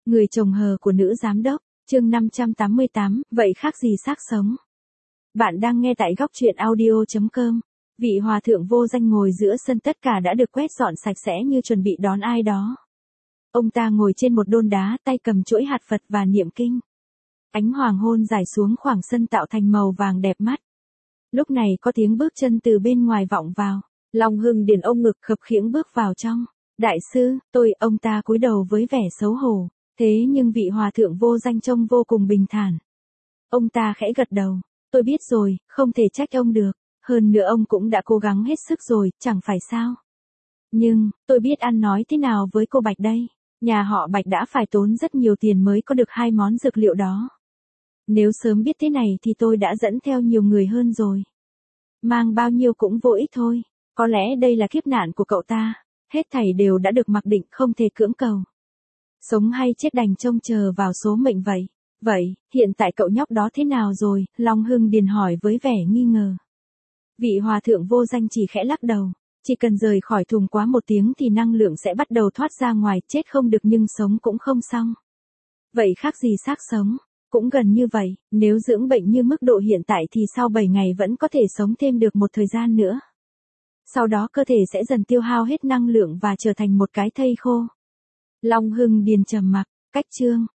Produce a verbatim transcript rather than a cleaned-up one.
Người chồng hờ của nữ giám đốc, chương năm trăm tám mươi tám, vậy khác gì xác sống. Bạn đang nghe tại góc truyện audio chấm com. Vị hòa thượng vô danh ngồi giữa sân, tất cả đã được quét dọn sạch sẽ như chuẩn bị đón ai đó. Ông ta ngồi trên một đôn đá, tay cầm chuỗi hạt Phật và niệm kinh. Ánh hoàng hôn rải xuống khoảng sân tạo thành màu vàng đẹp mắt. Lúc này có tiếng bước chân từ bên ngoài vọng vào. Long Hưng Điền ôm ngực khập khiễng bước vào trong. Đại sư, tôi, ông ta cúi đầu với vẻ xấu hổ. Thế nhưng vị hòa thượng vô danh trông vô cùng bình thản. Ông ta khẽ gật đầu. Tôi biết rồi, không thể trách ông được. Hơn nữa ông cũng đã cố gắng hết sức rồi, chẳng phải sao. Nhưng, tôi biết ăn nói thế nào với cô Bạch đây. Nhà họ Bạch đã phải tốn rất nhiều tiền mới có được hai món dược liệu đó. Nếu sớm biết thế này thì tôi đã dẫn theo nhiều người hơn rồi. Mang bao nhiêu cũng vô ích thôi. Có lẽ đây là kiếp nạn của cậu ta. Hết thảy đều đã được mặc định, không thể cưỡng cầu. Sống hay chết đành trông chờ vào số mệnh vậy. Vậy, hiện tại cậu nhóc đó thế nào rồi? Long Hưng Điền hỏi với vẻ nghi ngờ. Vị hòa thượng vô danh chỉ khẽ lắc đầu. Chỉ cần rời khỏi thùng quá một tiếng thì năng lượng sẽ bắt đầu thoát ra ngoài, chết không được nhưng sống cũng không xong. Vậy khác gì xác sống? Cũng gần như vậy, nếu dưỡng bệnh như mức độ hiện tại thì sau bảy ngày vẫn có thể sống thêm được một thời gian nữa. Sau đó cơ thể sẽ dần tiêu hao hết năng lượng và trở thành một cái thây khô. Long Hưng Điền trầm mặc, cách chương,